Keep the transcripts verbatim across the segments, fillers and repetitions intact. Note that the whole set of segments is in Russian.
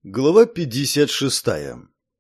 Глава пятьдесят шестая.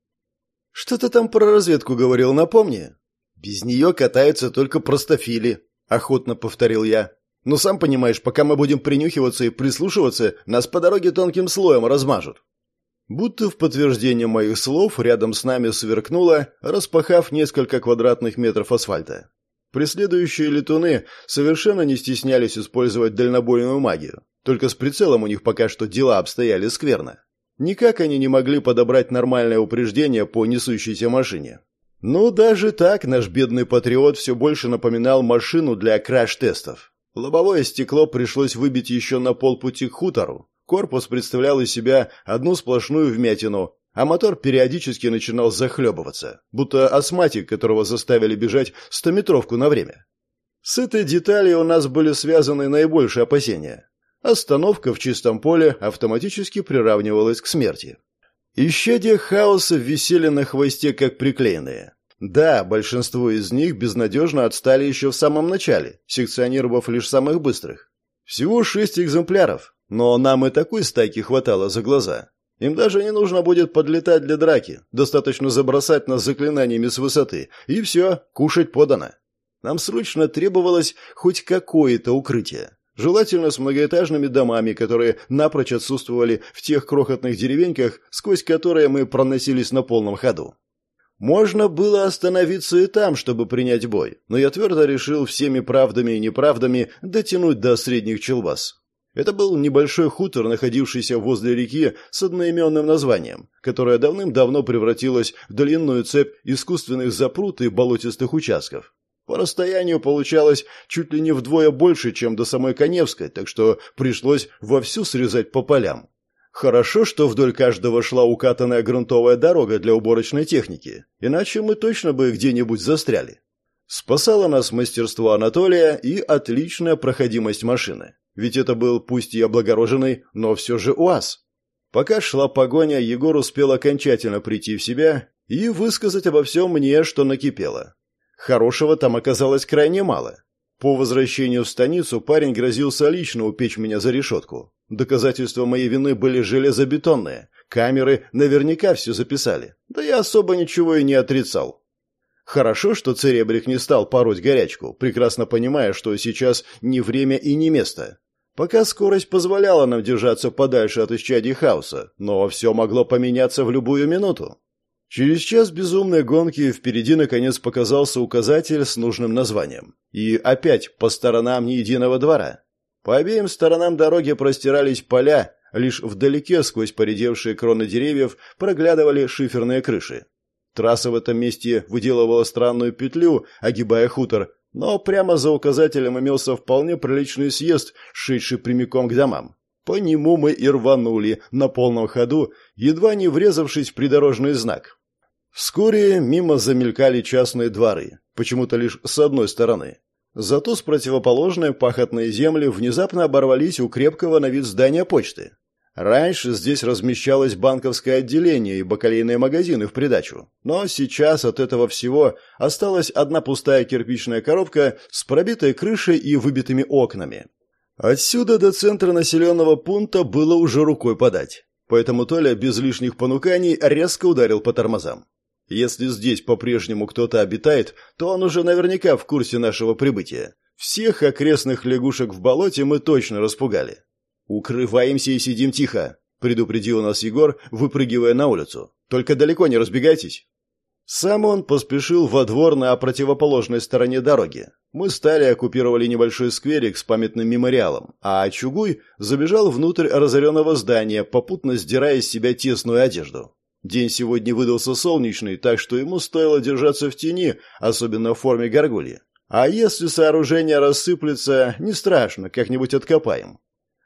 «Что ты там про разведку говорил, напомни?» «Без нее катаются только простофили», — охотно повторил я. «Ну, сам понимаешь, пока мы будем принюхиваться и прислушиваться, нас по дороге тонким слоем размажут». Будто в подтверждение моих слов рядом с нами сверкнуло, распахав несколько квадратных метров асфальта. Преследующие летуны совершенно не стеснялись использовать дальнобойную магию, только с прицелом у них пока что дела обстояли скверно. Никак они не могли подобрать нормальное упреждение по несущейся машине. Ну, даже так наш бедный патриот все больше напоминал машину для краш-тестов. Лобовое стекло пришлось выбить еще на полпути к хутору. Корпус представлял из себя одну сплошную вмятину, а мотор периодически начинал захлебываться, будто астматик, которого заставили бежать стометровку на время. С этой деталью у нас были связаны наибольшие опасения. Остановка в чистом поле автоматически приравнивалась к смерти. Исчадия хаоса висели на хвосте как приклеенные. Да, большинство из них безнадежно отстали еще в самом начале, секционировав лишь самых быстрых. Всего шесть экземпляров, но нам и такой стайки хватало за глаза. Им даже не нужно будет подлетать для драки, достаточно забросать нас заклинаниями с высоты, и все, кушать подано. Нам срочно требовалось хоть какое-то укрытие. Желательно с многоэтажными домами, которые напрочь отсутствовали в тех крохотных деревеньках, сквозь которые мы проносились на полном ходу. Можно было остановиться и там, чтобы принять бой, но я твердо решил всеми правдами и неправдами дотянуть до средних Челбас. Это был небольшой хутор, находившийся возле реки с одноименным названием, которая давным-давно превратилась в длинную цепь искусственных запрут и болотистых участков. По расстоянию получалось чуть ли не вдвое больше, чем до самой Каневской, так что пришлось вовсю срезать по полям. Хорошо, что вдоль каждого шла укатанная грунтовая дорога для уборочной техники, иначе мы точно бы где-нибудь застряли. Спасало нас мастерство Анатолия и отличная проходимость машины, ведь это был пусть и облагороженный, но все же УАЗ. Пока шла погоня, Егор успел окончательно прийти в себя и высказать обо всем мне, что накипело. Хорошего там оказалось крайне мало. По возвращению в станицу парень грозился лично упечь меня за решетку. Доказательства моей вины были железобетонные. Камеры наверняка все записали. Да я особо ничего и не отрицал. Хорошо, что Церебрик не стал пороть горячку, прекрасно понимая, что сейчас не время и не место. Пока скорость позволяла нам держаться подальше от исчадий хаоса, но все могло поменяться в любую минуту. Через час безумной гонки впереди наконец показался указатель с нужным названием. И опять по сторонам ни единого двора. По обеим сторонам дороги простирались поля, лишь вдалеке сквозь поредевшие кроны деревьев проглядывали шиферные крыши. Трасса в этом месте выделывала странную петлю, огибая хутор, но прямо за указателем имелся вполне приличный съезд, шедший прямиком к домам. По нему мы и рванули на полном ходу, едва не врезавшись в придорожный знак. Вскоре мимо замелькали частные дворы, почему-то лишь с одной стороны. Зато с противоположной пахотные земли внезапно оборвались у крепкого на вид здания почты. Раньше здесь размещалось банковское отделение и бакалейные магазины в придачу, но сейчас от этого всего осталась одна пустая кирпичная коробка с пробитой крышей и выбитыми окнами. Отсюда до центра населенного пункта было уже рукой подать, поэтому Толя без лишних понуканий резко ударил по тормозам. Если здесь по-прежнему кто-то обитает, то он уже наверняка в курсе нашего прибытия. Всех окрестных лягушек в болоте мы точно распугали. «Укрываемся и сидим тихо», — предупредил нас Егор, выпрыгивая на улицу. «Только далеко не разбегайтесь». Сам он поспешил во двор на противоположной стороне дороги. Мы с Талей оккупировали небольшой скверик с памятным мемориалом, а Чугуй забежал внутрь разоренного здания, попутно сдирая с себя тесную одежду. День сегодня выдался солнечный, так что ему стоило держаться в тени, особенно в форме горгульи. А если сооружение рассыплется, не страшно, как-нибудь откопаем.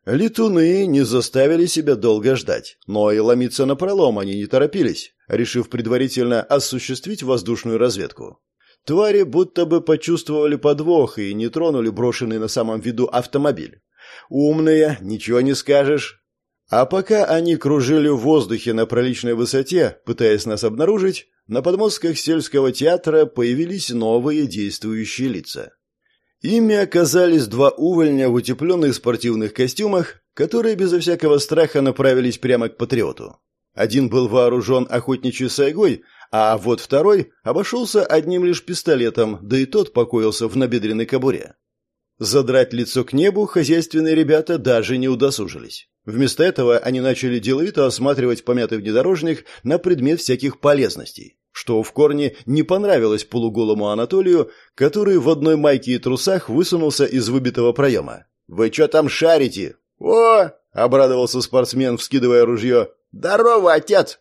Летуны не заставили себя долго ждать, но и ломиться напролом они не торопились, решив предварительно осуществить воздушную разведку. Твари будто бы почувствовали подвох и не тронули брошенный на самом виду автомобиль. Умные, ничего не скажешь. А пока они кружили в воздухе на приличной высоте, пытаясь нас обнаружить, на подмостках сельского театра появились новые действующие лица. Ими оказались два увольня в утепленных спортивных костюмах, которые безо всякого страха направились прямо к патриоту. Один был вооружен охотничьей сайгой, а вот второй обошелся одним лишь пистолетом, да и тот покоился в набедренной кобуре. Задрать лицо к небу хозяйственные ребята даже не удосужились. Вместо этого они начали деловито осматривать помятый внедорожник на предмет всяких полезностей, что в корне не понравилось полуголому Анатолию, который в одной майке и трусах высунулся из выбитого проема. «Вы что там шарите?» «О!» — обрадовался спортсмен, вскидывая ружье. «Здорово, отец!»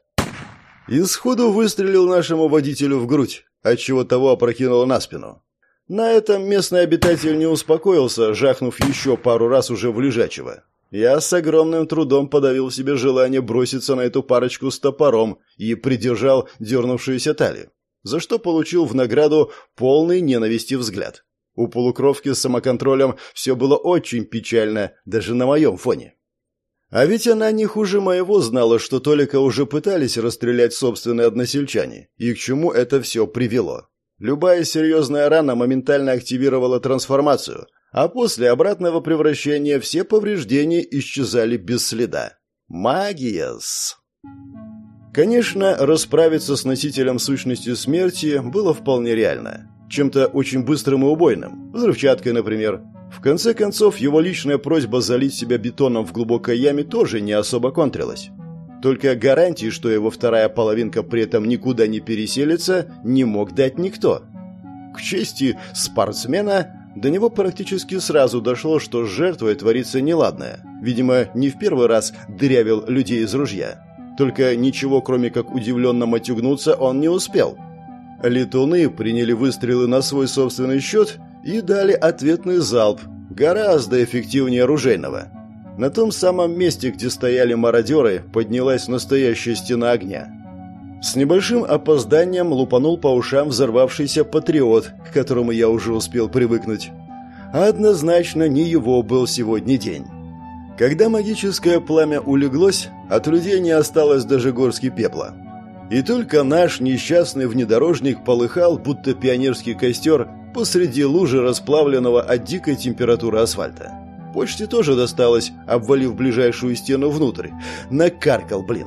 И сходу выстрелил нашему водителю в грудь, отчего того опрокинуло на спину. На этом местный обитатель не успокоился, жахнув еще пару раз уже в лежачего. Я с огромным трудом подавил в себе желание броситься на эту парочку с топором и придержал дернувшуюся талию, за что получил в награду полный ненависти взгляд. У полукровки с самоконтролем все было очень печально, даже на моем фоне. А ведь она не хуже моего знала, что Толика уже пытались расстрелять собственные односельчане, и к чему это все привело. Любая серьезная рана моментально активировала трансформацию, а после обратного превращения все повреждения исчезали без следа. Магия-с! Конечно, расправиться с носителем сущности смерти было вполне реально. Чем-то очень быстрым и убойным, взрывчаткой, например. В конце концов, его личная просьба залить себя бетоном в глубокой яме тоже не особо контрилась. Только гарантии, что его вторая половинка при этом никуда не переселится, не мог дать никто. К чести спортсмена, до него практически сразу дошло, что с жертвой творится неладное. Видимо, не в первый раз дырявил людей из ружья. Только ничего, кроме как удивленно матюгнуться, он не успел. Летуны приняли выстрелы на свой собственный счет и дали ответный залп, гораздо эффективнее оружейного. На том самом месте, где стояли мародеры, поднялась настоящая стена огня. С небольшим опозданием лупанул по ушам взорвавшийся патриот, к которому я уже успел привыкнуть. Однозначно не его был сегодня день. Когда магическое пламя улеглось, от людей не осталось даже горстки пепла. И только наш несчастный внедорожник полыхал, будто пионерский костер, посреди лужи расплавленного от дикой температуры асфальта. Почте тоже досталось, обвалив ближайшую стену внутрь. Накаркал, блин.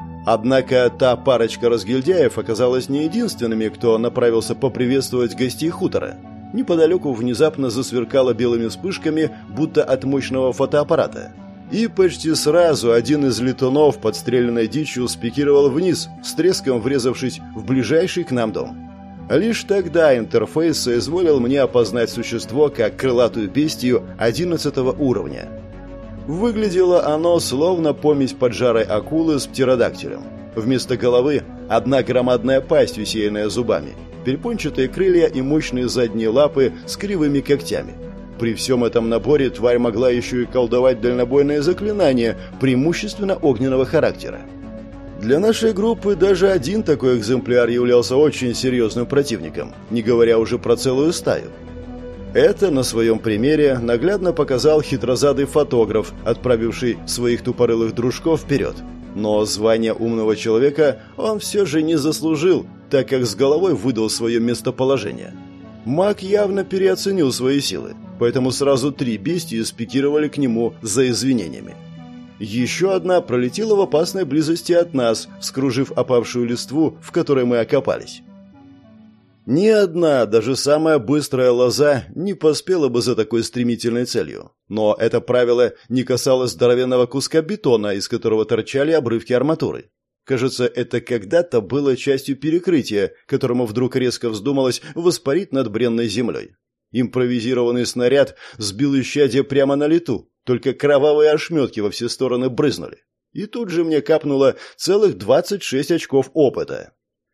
Однако та парочка разгильдяев оказалась не единственными, кто направился поприветствовать гостей хутора. Неподалеку внезапно засверкало белыми вспышками, будто от мощного фотоаппарата. И почти сразу один из летунов, подстреленной дичью, спикировал вниз, с треском врезавшись в ближайший к нам дом. Лишь тогда интерфейс соизволил мне опознать существо как крылатую бестию одиннадцатого уровня. Выглядело оно словно помесь поджарой акулы с птеродактилем. Вместо головы одна громадная пасть, усеянная зубами, перепончатые крылья и мощные задние лапы с кривыми когтями. При всем этом наборе тварь могла еще и колдовать дальнобойные заклинания, преимущественно огненного характера. Для нашей группы даже один такой экземпляр являлся очень серьезным противником, не говоря уже про целую стаю. Это на своем примере наглядно показал хитрозадый фотограф, отправивший своих тупорылых дружков вперед. Но звание умного человека он все же не заслужил, так как с головой выдал свое местоположение. Маг явно переоценил свои силы, поэтому сразу три бестии спикировали к нему за извинениями. Еще одна пролетела в опасной близости от нас, скружив опавшую листву, в которой мы окопались. Ни одна, даже самая быстрая лоза, не поспела бы за такой стремительной целью. Но это правило не касалось здоровенного куска бетона, из которого торчали обрывки арматуры. Кажется, это когда-то было частью перекрытия, которому вдруг резко вздумалось воспарить над бренной землей. Импровизированный снаряд сбил исчадие прямо на лету, только кровавые ошметки во все стороны брызнули. И тут же мне капнуло целых двадцать шесть очков опыта.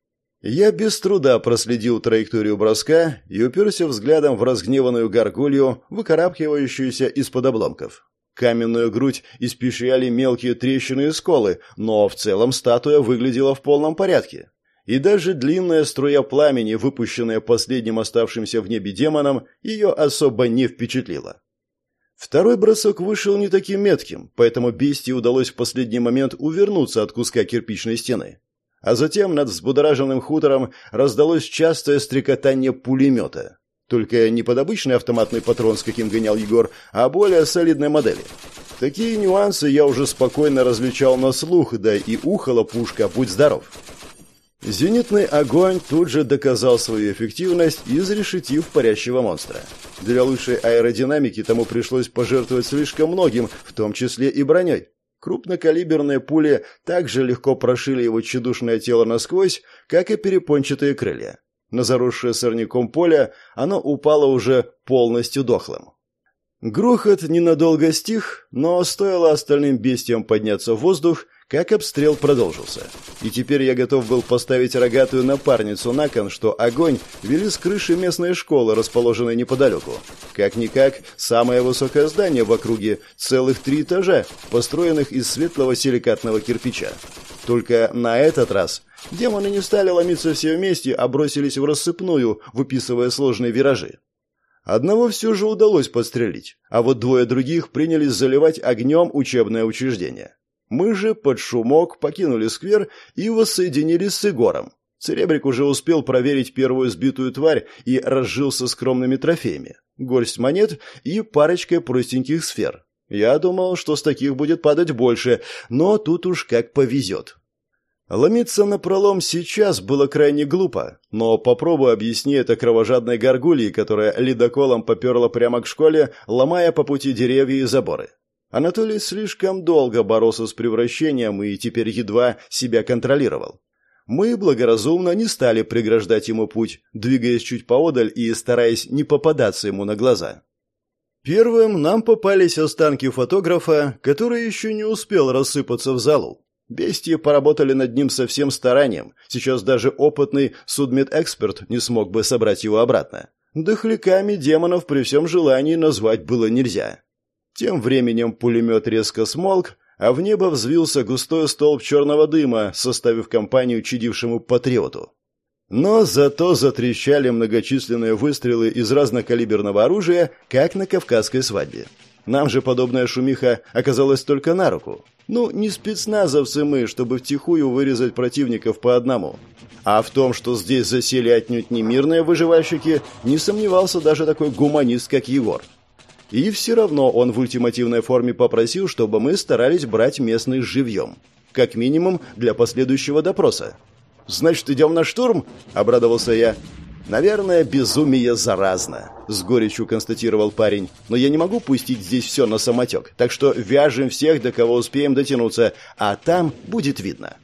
Я без труда проследил траекторию броска и уперся взглядом в разгневанную горгулью, выкарабкивающуюся из-под обломков. Каменную грудь испещряли мелкие трещины и сколы, но в целом статуя выглядела в полном порядке. И даже длинная струя пламени, выпущенная последним оставшимся в небе демоном, ее особо не впечатлила. Второй бросок вышел не таким метким, поэтому бестии удалось в последний момент увернуться от куска кирпичной стены. А затем над взбудораженным хутором раздалось частое стрекотание пулемета. Только не под обычный автоматный патрон, с каким гонял Егор, а более солидной модели. Такие нюансы я уже спокойно различал на слух, да и ухала пушка, будь здоров. Зенитный огонь тут же доказал свою эффективность, изрешетив парящего монстра. Для лучшей аэродинамики тому пришлось пожертвовать слишком многим, в том числе и броней. Крупнокалиберные пули также легко прошили его тщедушное тело насквозь, как и перепончатые крылья. На заросшее сорняком поле оно упало уже полностью дохлым. Грохот ненадолго стих, но стоило остальным бестиям подняться в воздух, как обстрел продолжился. И теперь я готов был поставить рогатую напарницу на кон, что огонь вели с крыши местной школы, расположенной неподалеку. Как-никак, самое высокое здание в округе, целых три этажа, построенных из светлого силикатного кирпича. Только на этот раз демоны не стали ломиться все вместе, а бросились в рассыпную, выписывая сложные виражи. Одного все же удалось подстрелить, а вот двое других принялись заливать огнем учебное учреждение. Мы же под шумок покинули сквер и воссоединились с Егором. Церебрик уже успел проверить первую сбитую тварь и разжился скромными трофеями. Горсть монет и парочкой простеньких сфер. Я думал, что с таких будет падать больше, но тут уж как повезет. Ломиться напролом сейчас было крайне глупо, но попробуй объясни это кровожадной горгульи, которая ледоколом поперла прямо к школе, ломая по пути деревья и заборы. Анатолий слишком долго боролся с превращением и теперь едва себя контролировал. Мы благоразумно не стали преграждать ему путь, двигаясь чуть поодаль и стараясь не попадаться ему на глаза. Первым нам попались останки фотографа, который еще не успел рассыпаться в залу. Бестии поработали над ним со всем старанием, сейчас даже опытный судмедэксперт не смог бы собрать его обратно. Дохляками демонов при всем желании назвать было нельзя. Тем временем пулемет резко смолк, а в небо взвился густой столб черного дыма, составив компанию чадившему патриоту. Но зато затрещали многочисленные выстрелы из разнокалиберного оружия, как на кавказской свадьбе. Нам же подобная шумиха оказалась только на руку. Ну, не спецназовцы мы, чтобы втихую вырезать противников по одному. А в том, что здесь засели отнюдь не мирные выживальщики, не сомневался даже такой гуманист, как Егор. И все равно он в ультимативной форме попросил, чтобы мы старались брать местных живьем. Как минимум, для последующего допроса. «Значит, идем на штурм?» – обрадовался я. «Наверное, безумие заразно», – с горечью констатировал парень. «Но я не могу пустить здесь все на самотек, так что вяжем всех, до кого успеем дотянуться, а там будет видно».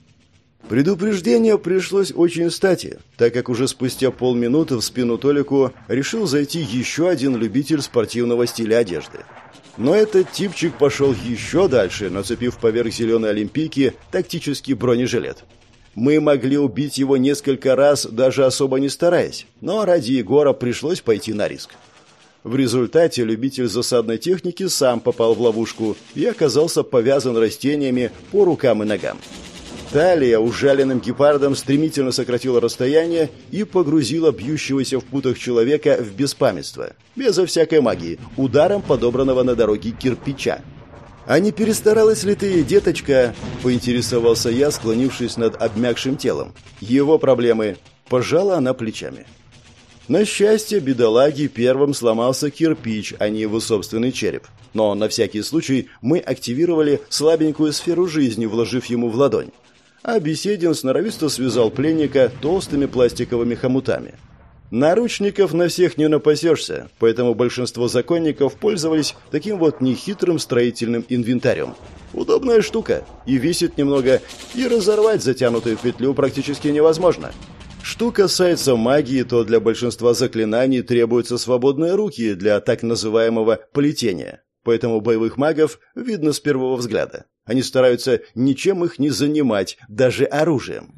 Предупреждение пришлось очень кстати, так как уже спустя полминуты в спину Толику решил зайти еще один любитель спортивного стиля одежды. Но этот типчик пошел еще дальше, нацепив поверх зеленой олимпийки тактический бронежилет. Мы могли убить его несколько раз, даже особо не стараясь, но ради Егора пришлось пойти на риск. В результате любитель засадной техники сам попал в ловушку и оказался повязан растениями по рукам и ногам. Талия ужаленным гепардом стремительно сократила расстояние и погрузила бьющегося в путах человека в беспамятство, безо всякой магии, ударом подобранного на дороге кирпича. «А не перестаралась ли ты, деточка?» – поинтересовался я, склонившись над обмякшим телом. «Его проблемы». Пожала она плечами. На счастье, бедолаги первым сломался кирпич, а не его собственный череп. Но на всякий случай мы активировали слабенькую сферу жизни, вложив ему в ладонь. А Беседин сноровисто связал пленника толстыми пластиковыми хомутами. Наручников на всех не напасешься, поэтому большинство законников пользовались таким вот нехитрым строительным инвентарем. Удобная штука, и весит немного, и разорвать затянутую петлю практически невозможно. Что касается магии, то для большинства заклинаний требуются свободные руки для так называемого плетения. Поэтому боевых магов видно с первого взгляда. Они стараются ничем их не занимать, даже оружием.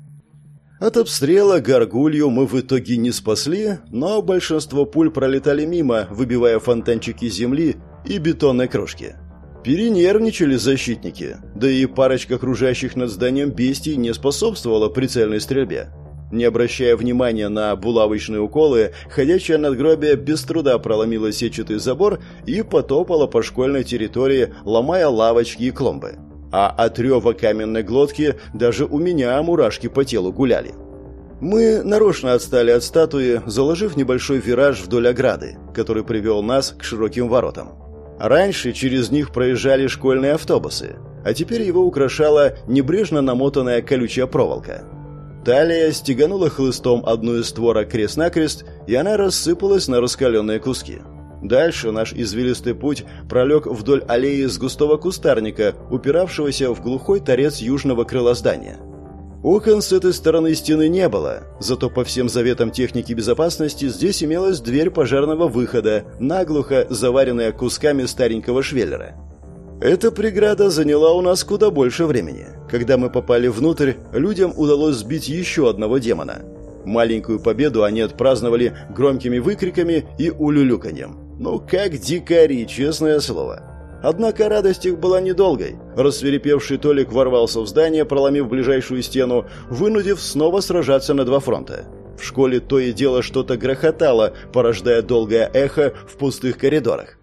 От обстрела горгулью мы в итоге не спасли, но большинство пуль пролетали мимо, выбивая фонтанчики земли и бетонной крошки. Перенервничали защитники, да и парочка кружащих над зданием бестий не способствовала прицельной стрельбе. Не обращая внимания на булавочные уколы, ходячее надгробие без труда проломило сетчатый забор и потопало по школьной территории, ломая лавочки и клумбы. А от рева каменной глотки даже у меня мурашки по телу гуляли. Мы нарочно отстали от статуи, заложив небольшой вираж вдоль ограды, который привел нас к широким воротам. Раньше через них проезжали школьные автобусы, а теперь его украшала небрежно намотанная колючая проволока. Талия стеганула хлыстом одну из створок крест-накрест, и она рассыпалась на раскаленные куски. Дальше наш извилистый путь пролег вдоль аллеи с густого кустарника, упиравшегося в глухой торец южного крыла здания. Окон с этой стороны стены не было, зато по всем заветам техники безопасности здесь имелась дверь пожарного выхода, наглухо заваренная кусками старенького швеллера. Эта преграда заняла у нас куда больше времени. Когда мы попали внутрь, людям удалось сбить еще одного демона. Маленькую победу они отпраздновали громкими выкриками и улюлюканьем. Ну, как дикари, честное слово. Однако радость их была недолгой. Рассвирепевший Толик ворвался в здание, проломив ближайшую стену, вынудив снова сражаться на два фронта. В школе то и дело что-то грохотало, порождая долгое эхо в пустых коридорах.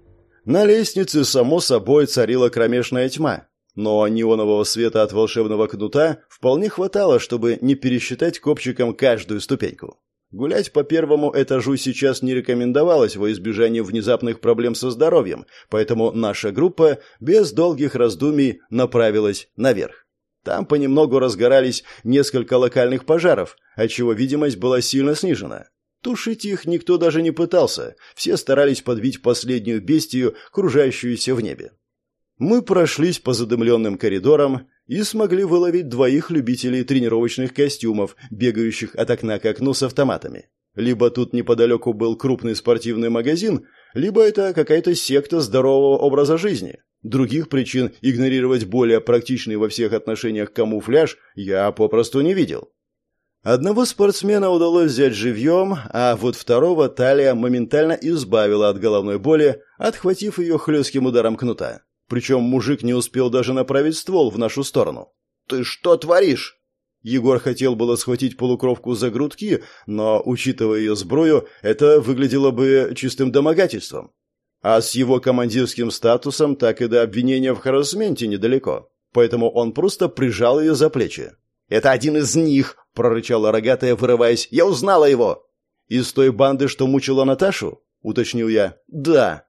На лестнице, само собой, царила кромешная тьма, но неонового света от волшебного кнута вполне хватало, чтобы не пересчитать копчиком каждую ступеньку. Гулять по первому этажу сейчас не рекомендовалось во избежание внезапных проблем со здоровьем, поэтому наша группа без долгих раздумий направилась наверх. Там понемногу разгорались несколько локальных пожаров, отчего видимость была сильно снижена. Тушить их никто даже не пытался, все старались подбить последнюю бестию, кружащуюся в небе. Мы прошлись по задымленным коридорам и смогли выловить двоих любителей тренировочных костюмов, бегающих от окна к окну с автоматами. Либо тут неподалеку был крупный спортивный магазин, либо это какая-то секта здорового образа жизни. Других причин игнорировать более практичный во всех отношениях камуфляж я попросту не видел. Одного спортсмена удалось взять живьем, а вот второго Талия моментально избавила от головной боли, отхватив ее хлестким ударом кнута. Причем мужик не успел даже направить ствол в нашу сторону. «Ты что творишь?» Егор хотел было схватить полукровку за грудки, но, учитывая ее сброю, это выглядело бы чистым домогательством. А с его командирским статусом так и до обвинения в харассменте недалеко. Поэтому он просто прижал ее за плечи. «Это один из них!» – прорычала рогатая, вырываясь. «Я узнала его!» «Из той банды, что мучила Наташу?» – уточнил я. «Да».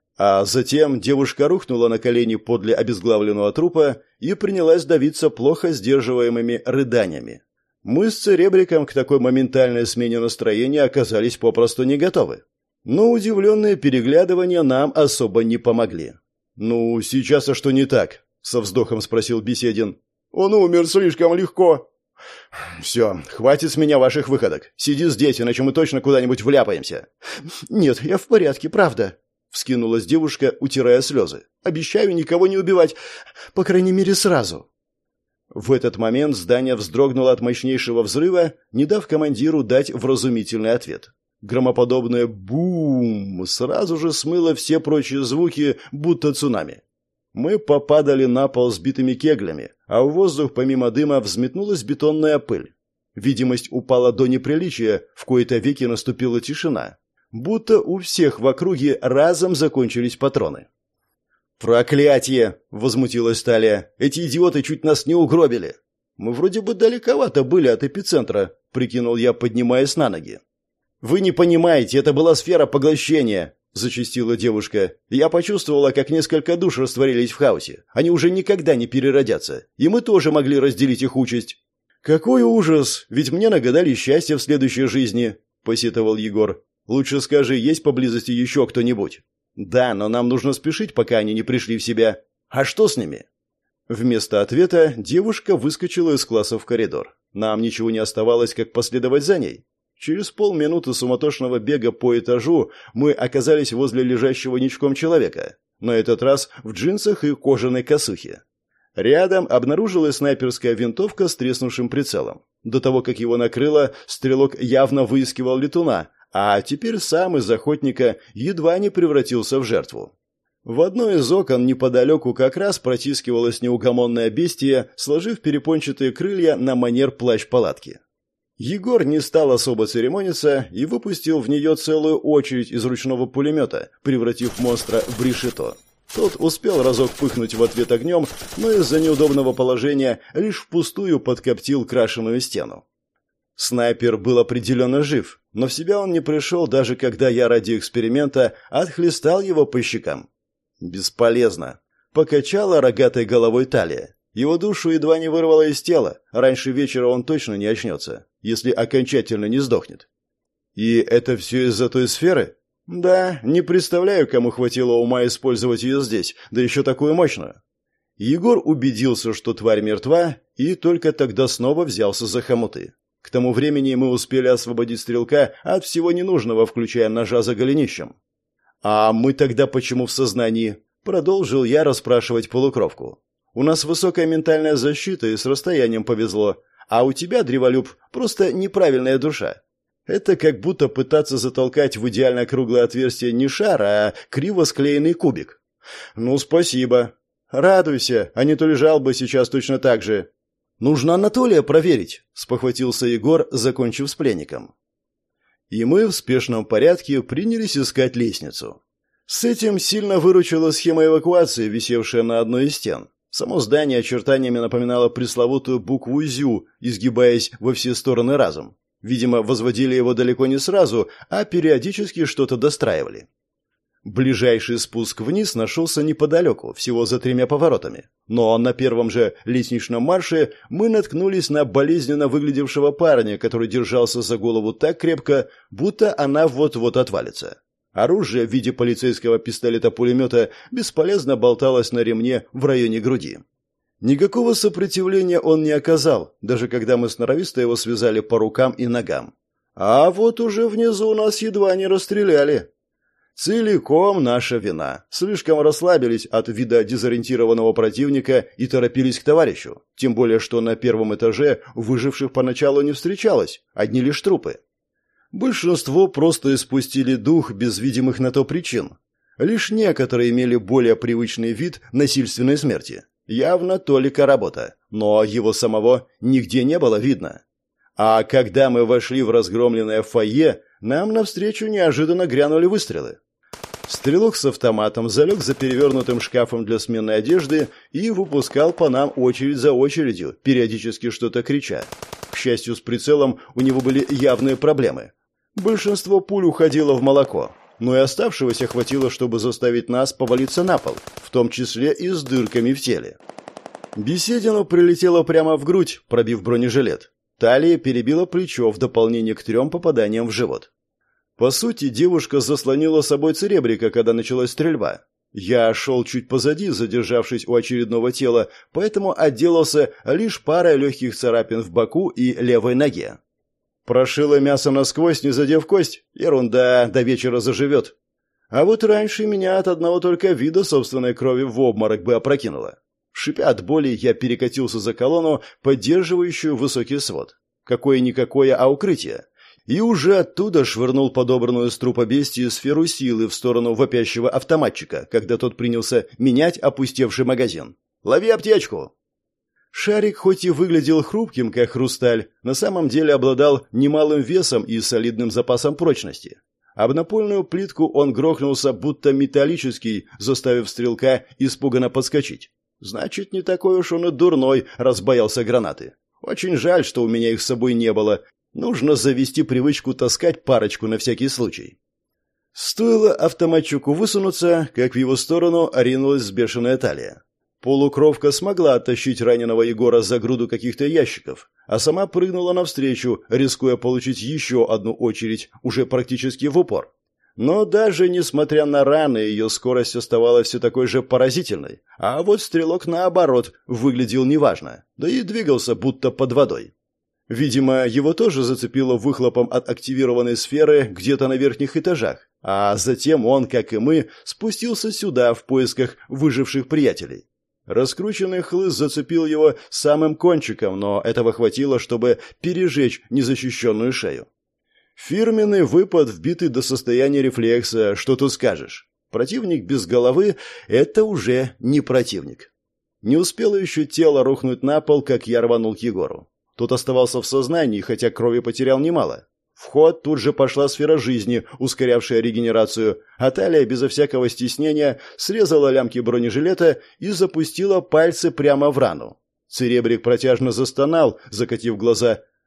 А затем девушка рухнула на колени подле обезглавленного трупа и принялась давиться плохо сдерживаемыми рыданиями. Мы с Церебриком к такой моментальной смене настроения оказались попросту не готовы. Но удивленные переглядывания нам особо не помогли. «Ну, сейчас-то что не так?» – со вздохом спросил Беседин. «Он умер слишком легко». «Все, хватит с меня ваших выходок. Сиди здесь, иначе мы точно куда-нибудь вляпаемся». «Нет, я в порядке, правда», — вскинулась девушка, утирая слезы. «Обещаю никого не убивать, по крайней мере, сразу». В этот момент здание вздрогнуло от мощнейшего взрыва, не дав командиру дать вразумительный ответ. Громоподобное «бум» сразу же смыло все прочие звуки, будто цунами. Мы попадали на пол сбитыми кеглями, а в воздух помимо дыма взметнулась бетонная пыль. Видимость упала до неприличия, в кои-то веки наступила тишина. Будто у всех в округе разом закончились патроны. «Проклятие!» — возмутилась Талия. «Эти идиоты чуть нас не угробили!» «Мы вроде бы далековато были от эпицентра», — прикинул я, поднимаясь на ноги. «Вы не понимаете, это была сфера поглощения», — зачастила девушка. «Я почувствовала, как несколько душ растворились в хаосе. Они уже никогда не переродятся, и мы тоже могли разделить их участь». «Какой ужас! Ведь мне нагадали счастье в следующей жизни», — посетовал Егор. «Лучше скажи, есть поблизости еще кто-нибудь?» «Да, но нам нужно спешить, пока они не пришли в себя. А что с ними?» Вместо ответа девушка выскочила из класса в коридор. Нам ничего не оставалось, как последовать за ней. Через полминуты суматошного бега по этажу мы оказались возле лежащего ничком человека. На этот раз в джинсах и кожаной косухе. Рядом обнаружилась снайперская винтовка с треснувшим прицелом. До того, как его накрыло, стрелок явно выискивал летуна, а теперь сам из охотника едва не превратился в жертву. В одно из окон неподалеку как раз протискивалось неугомонное бестие, сложив перепончатые крылья на манер плащ-палатки. Егор не стал особо церемониться и выпустил в нее целую очередь из ручного пулемета, превратив монстра в решето. Тот успел разок пыхнуть в ответ огнем, но из-за неудобного положения лишь впустую подкоптил крашеную стену. Снайпер был определенно жив, но в себя он не пришел, даже когда я ради эксперимента отхлестал его по щекам. Бесполезно. Покачала рогатой головой Талия. Его душу едва не вырвало из тела. Раньше вечера он точно не очнется, если окончательно не сдохнет. И это все из-за той сферы? Да, не представляю, кому хватило ума использовать ее здесь, да еще такую мощную. Егор убедился, что тварь мертва, и только тогда снова взялся за хомуты. К тому времени мы успели освободить стрелка от всего ненужного, включая ножа за голенищем. «А мы тогда почему в сознании?» – продолжил я расспрашивать полукровку. «У нас высокая ментальная защита, и с расстоянием повезло, а у тебя, древолюб, просто неправильная душа. Это как будто пытаться затолкать в идеально круглое отверстие не шар, а криво склеенный кубик». «Ну, спасибо. Радуйся, а не то лежал бы сейчас точно так же». «Нужно Анатолия проверить», – спохватился Егор, закончив с пленником. И мы в спешном порядке принялись искать лестницу. С этим сильно выручила схема эвакуации, висевшая на одной из стен. Само здание очертаниями напоминало пресловутую букву «Зю», изгибаясь во все стороны разом. Видимо, возводили его далеко не сразу, а периодически что-то достраивали. Ближайший спуск вниз нашелся неподалеку, всего за тремя поворотами. Но на первом же лестничном марше мы наткнулись на болезненно выглядевшего парня, который держался за голову так крепко, будто она вот-вот отвалится. Оружие в виде полицейского пистолета-пулемета бесполезно болталось на ремне в районе груди. Никакого сопротивления он не оказал, даже когда мы сноровисто его связали по рукам и ногам. А вот уже внизу нас едва не расстреляли. Целиком наша вина. Слишком расслабились от вида дезориентированного противника и торопились к товарищу. Тем более, что на первом этаже выживших поначалу не встречалось, одни лишь трупы. Большинство просто испустили дух без видимых на то причин. Лишь некоторые имели более привычный вид насильственной смерти. Явно только работа, но его самого нигде не было видно. А когда мы вошли в разгромленное фойе, нам навстречу неожиданно грянули выстрелы. Стрелок с автоматом залег за перевернутым шкафом для сменной одежды и выпускал по нам очередь за очередью, периодически что-то крича. К счастью, с прицелом у него были явные проблемы. Большинство пуль уходило в молоко, но и оставшегося хватило, чтобы заставить нас повалиться на пол, в том числе и с дырками в теле. Беседину прилетело прямо в грудь, пробив бронежилет. Талия перебила плечо в дополнение к трем попаданиям в живот. По сути, девушка заслонила собой Церебрика, когда началась стрельба. Я шел чуть позади, задержавшись у очередного тела, поэтому отделался лишь парой легких царапин в боку и левой ноге. Прошила мясо насквозь, не задев кость. Ерунда, до вечера заживет. А вот раньше меня от одного только вида собственной крови в обморок бы опрокинуло. Шипя от боли, я перекатился за колонну, поддерживающую высокий свод. Какое-никакое, а укрытие. И уже оттуда швырнул подобранную с трупа бестии сферу силы в сторону вопящего автоматчика, когда тот принялся менять опустевший магазин. «Лови аптечку!» Шарик хоть и выглядел хрупким, как хрусталь, на самом деле обладал немалым весом и солидным запасом прочности. Об напольную плитку он грохнулся, будто металлический, заставив стрелка испуганно подскочить. Значит, не такой уж он и дурной, раз боялся гранаты. Очень жаль, что у меня их с собой не было. Нужно завести привычку таскать парочку на всякий случай. Стоило автоматчику высунуться, как в его сторону ринулась сбешенная Талия. Полукровка смогла оттащить раненого Егора за груду каких-то ящиков, а сама прыгнула навстречу, рискуя получить еще одну очередь, уже практически в упор. Но даже несмотря на раны, ее скорость оставалась все такой же поразительной, а вот стрелок, наоборот, выглядел неважно, да и двигался будто под водой. Видимо, его тоже зацепило выхлопом от активированной сферы где-то на верхних этажах, а затем он, как и мы, спустился сюда в поисках выживших приятелей. Раскрученный хлыст зацепил его самым кончиком, но этого хватило, чтобы пережечь незащищенную шею. Фирменный выпад, вбитый до состояния рефлекса, что тут скажешь. Противник без головы – это уже не противник. Не успело еще тело рухнуть на пол, как я рванул к Егору. Тот оставался в сознании, хотя крови потерял немало. В ход тут же пошла сфера жизни, ускорявшая регенерацию, а Талия безо всякого стеснения срезала лямки бронежилета и запустила пальцы прямо в рану. Церебрик протяжно застонал, закатив глаза,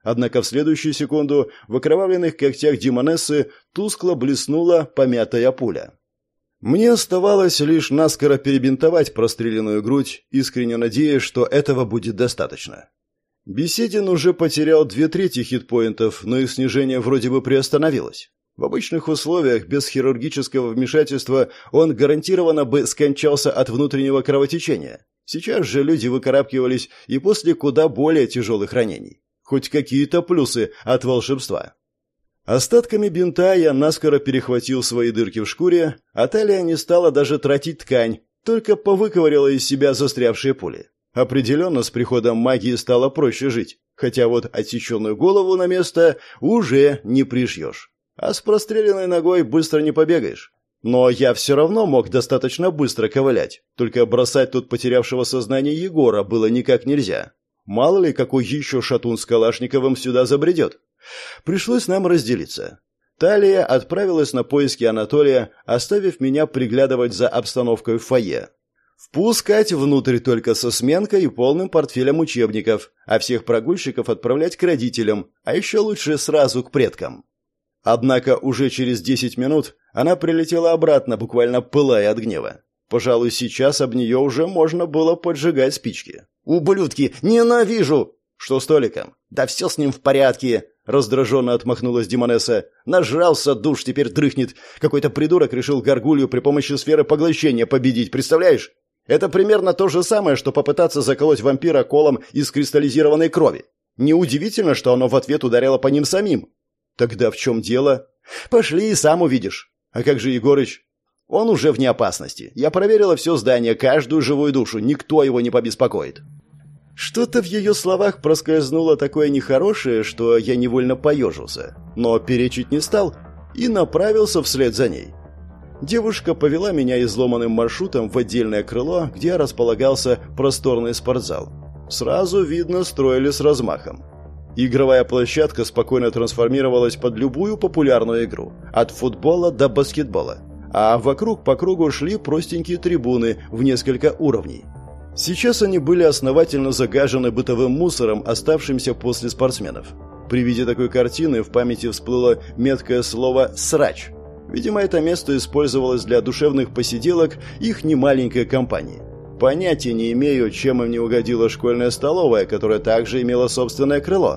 Однако в следующую секунду в окровавленных когтях демонессы тускло блеснула помятая пуля. Мне оставалось лишь наскоро перебинтовать простреленную грудь, искренне надеясь, что этого будет достаточно. Беседин уже потерял две трети хитпоинтов, но их снижение вроде бы приостановилось. В обычных условиях, без хирургического вмешательства, он гарантированно бы скончался от внутреннего кровотечения. Сейчас же люди выкарабкивались и после куда более тяжелых ранений. Хоть какие-то плюсы от волшебства. Остатками бинта я наскоро перехватил свои дырки в шкуре, а талия не стала даже тратить ткань, только повыковыряла из себя застрявшие пули. Определенно, с приходом магии стало проще жить, хотя вот отсеченную голову на место уже не пришьешь. А с простреленной ногой быстро не побегаешь. Но я все равно мог достаточно быстро ковылять, только бросать тут потерявшего сознание Егора было никак нельзя. Мало ли, какой еще шатун с Калашниковым сюда забредет. Пришлось нам разделиться. Талия отправилась на поиски Анатолия, оставив меня приглядывать за обстановкой в фойе. Впускать внутрь только со сменкой и полным портфелем учебников, а всех прогульщиков отправлять к родителям, а еще лучше сразу к предкам. Однако уже через десять минут она прилетела обратно, буквально пылая от гнева. Пожалуй, сейчас об нее уже можно было поджигать спички. «Ублюдки! Ненавижу!» «Что с Толиком?» «Да все с ним в порядке!» Раздраженно отмахнулась Демонесса. «Нажрался душ, теперь дрыхнет. Какой-то придурок решил горгулью при помощи сферы поглощения победить, представляешь? Это примерно то же самое, что попытаться заколоть вампира колом из кристаллизированной крови. Неудивительно, что оно в ответ ударило по ним самим». «Тогда в чем дело?» «Пошли и сам увидишь». «А как же Егорыч?» «Он уже вне опасности. Я проверила все здание, каждую живую душу. Никто его не побеспокоит». Что-то в ее словах проскользнуло такое нехорошее, что я невольно поежился, но перечить не стал и направился вслед за ней. Девушка повела меня изломанным маршрутом в отдельное крыло, где располагался просторный спортзал. Сразу видно, строили с размахом. Игровая площадка спокойно трансформировалась под любую популярную игру, от футбола до баскетбола, а вокруг по кругу шли простенькие трибуны в несколько уровней. Сейчас они были основательно загажены бытовым мусором, оставшимся после спортсменов. При виде такой картины в памяти всплыло меткое слово «срач». Видимо, это место использовалось для душевных посиделок их немаленькой компании. Понятия не имею, чем им не угодила школьная столовая, которая также имела собственное крыло.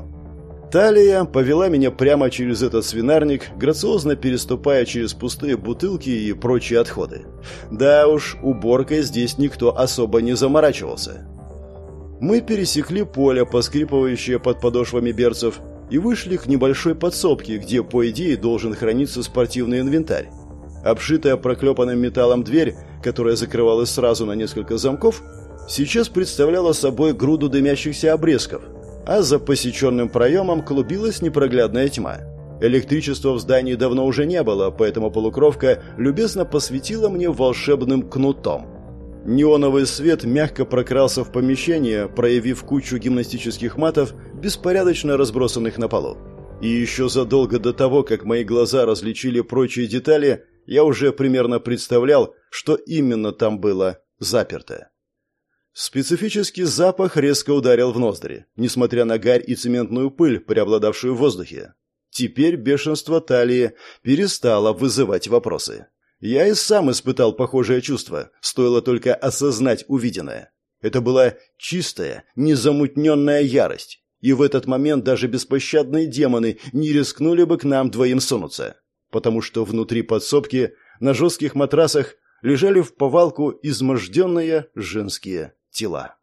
Талия повела меня прямо через этот свинарник, грациозно переступая через пустые бутылки и прочие отходы. Да уж, уборкой здесь никто особо не заморачивался. Мы пересекли поле, поскрипывающее под подошвами берцев, и вышли к небольшой подсобке, где, по идее, должен храниться спортивный инвентарь. Обшитая проклепанным металлом дверь, которая закрывалась сразу на несколько замков, сейчас представляла собой груду дымящихся обрезков, а за посеченным проемом клубилась непроглядная тьма. Электричества в здании давно уже не было, поэтому полукровка любезно посветила мне волшебным кнутом. Неоновый свет мягко прокрался в помещение, проявив кучу гимнастических матов, беспорядочно разбросанных на полу. И еще задолго до того, как мои глаза различили прочие детали, я уже примерно представлял, что именно там было заперто. Специфический запах резко ударил в ноздри, несмотря на гарь и цементную пыль, преобладавшую в воздухе. Теперь бешенство Талии перестало вызывать вопросы. Я и сам испытал похожее чувство, стоило только осознать увиденное. Это была чистая, незамутненная ярость, и в этот момент даже беспощадные демоны не рискнули бы к нам двоим сунуться, потому что внутри подсобки на жестких матрасах лежали вповалку изможденные женские тела.